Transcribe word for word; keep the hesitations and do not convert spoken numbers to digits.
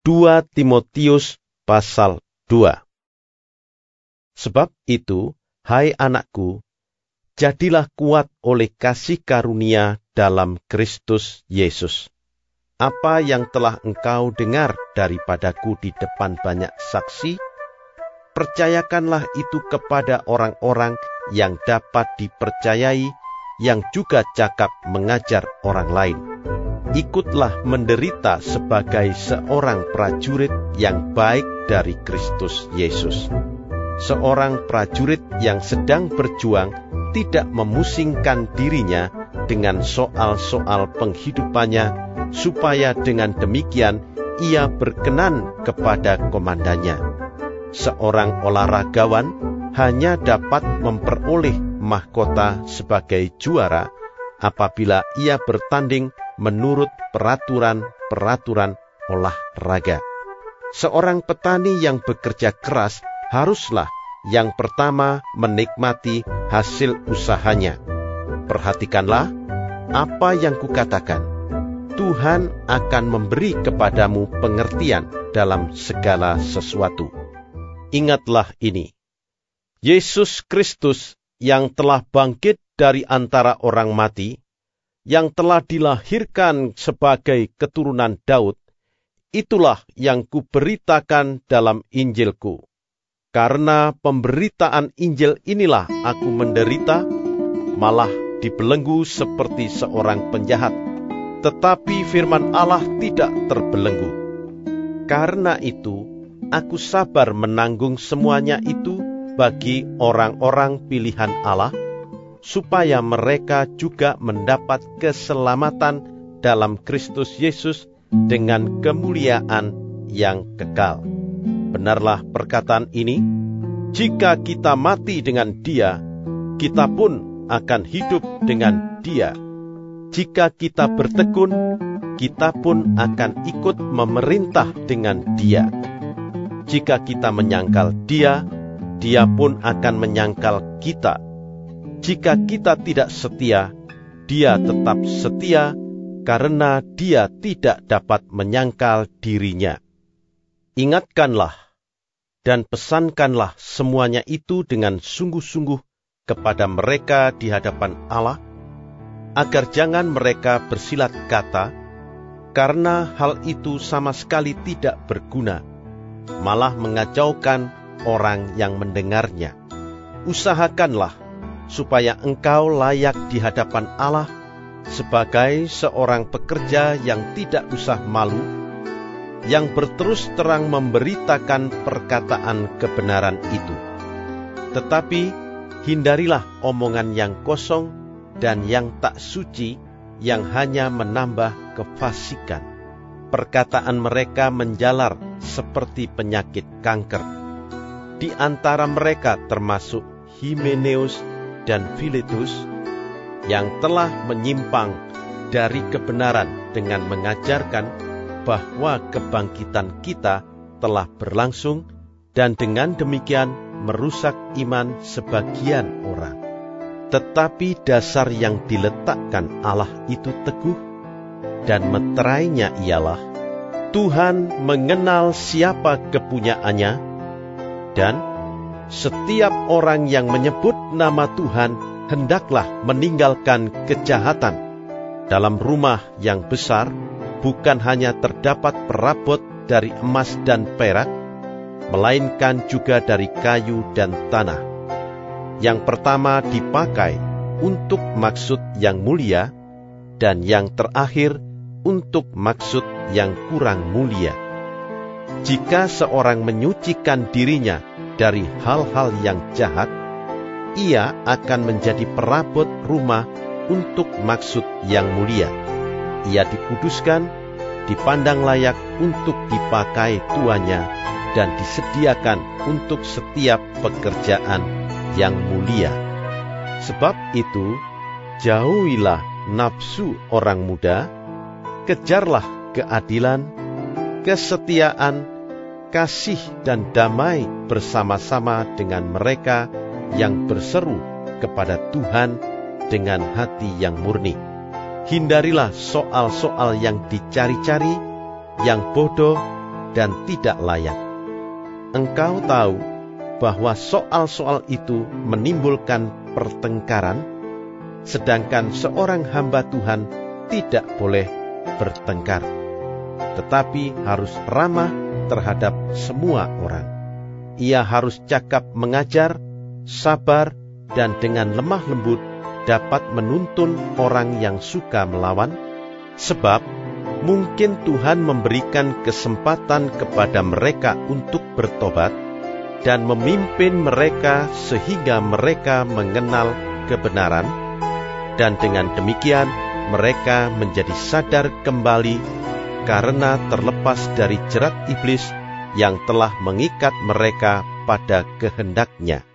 dua Timotius pasal dua. Sebab itu, hai anakku, jadilah kuat oleh kasih karunia dalam Kristus Yesus. Apa yang telah engkau dengar daripadaku di depan banyak saksi, percayakanlah itu kepada orang-orang yang dapat dipercayai, yang juga cakap mengajar orang lain. Ikutlah menderita sebagai seorang prajurit yang baik dari Kristus Yesus. Seorang prajurit yang sedang berjuang tidak memusingkan dirinya dengan soal-soal penghidupannya, supaya dengan demikian ia berkenan kepada komandannya. Seorang olahragawan hanya dapat memperoleh mahkota sebagai juara apabila ia bertanding menurut peraturan-peraturan olahraga. Seorang petani yang bekerja keras haruslah yang pertama menikmati hasil usahanya. Perhatikanlah apa yang kukatakan. Tuhan akan memberi kepadamu pengertian dalam segala sesuatu. Ingatlah ini. Yesus Kristus yang telah bangkit dari antara orang mati, yang telah dilahirkan sebagai keturunan Daud, itulah yang kuberitakan dalam Injilku. Karena pemberitaan Injil inilah aku menderita, malah dibelenggu seperti seorang penjahat. Tetapi firman Allah tidak terbelenggu. Karena itu, aku sabar menanggung semuanya itu bagi orang-orang pilihan Allah, supaya mereka juga mendapat keselamatan dalam Kristus Yesus dengan kemuliaan yang kekal. Benarlah perkataan ini, jika kita mati dengan Dia, kita pun akan hidup dengan Dia. Jika kita bertekun, kita pun akan ikut memerintah dengan Dia. Jika kita menyangkal Dia, Dia pun akan menyangkal kita. Jika kita tidak setia, Dia tetap setia, karena Dia tidak dapat menyangkal dirinya. Ingatkanlah dan pesankanlah semuanya itu dengan sungguh-sungguh kepada mereka di hadapan Allah, agar jangan mereka bersilat kata, karena hal itu sama sekali tidak berguna, malah mengacaukan orang yang mendengarnya. Usahakanlah supaya engkau layak di hadapan Allah sebagai seorang pekerja yang tidak usah malu, yang berterus terang memberitakan perkataan kebenaran itu. Tetapi hindarilah omongan yang kosong dan yang tak suci, yang hanya menambah kefasikan. Perkataan mereka menjalar seperti penyakit kanker. Di antara mereka termasuk Himeneus dan Filetus, yang telah menyimpang dari kebenaran dengan mengajarkan bahwa kebangkitan kita telah berlangsung, dan dengan demikian merusak iman sebagian orang. Tetapi dasar yang diletakkan Allah itu teguh, dan meterainya ialah Tuhan mengenal siapa kepunyaannya, dan setiap orang yang menyebut nama Tuhan hendaklah meninggalkan kejahatan. Dalam rumah yang besar bukan hanya terdapat perabot dari emas dan perak, melainkan juga dari kayu dan tanah. Yang pertama dipakai untuk maksud yang mulia, dan yang terakhir untuk maksud yang kurang mulia. Jika seorang menyucikan dirinya dari hal-hal yang jahat, ia akan menjadi perabot rumah untuk maksud yang mulia. Ia dikuduskan, dipandang layak untuk dipakai tuannya, dan disediakan untuk setiap pekerjaan yang mulia. Sebab itu, jauhilah nafsu orang muda, kejarlah keadilan, kesetiaan, kasih dan damai bersama-sama dengan mereka yang berseru kepada Tuhan dengan hati yang murni. Hindarilah soal-soal yang dicari-cari, yang bodoh, dan tidak layak. Engkau tahu bahwa soal-soal itu menimbulkan pertengkaran, sedangkan seorang hamba Tuhan tidak boleh bertengkar, tetapi harus ramah terhadap semua orang. Ia harus cakap mengajar, sabar, dan dengan lemah lembut dapat menuntun orang yang suka melawan, sebab mungkin Tuhan memberikan kesempatan kepada mereka untuk bertobat dan memimpin mereka sehingga mereka mengenal kebenaran, dan dengan demikian mereka menjadi sadar kembali karena terlepas dari jerat iblis yang telah mengikat mereka pada kehendaknya.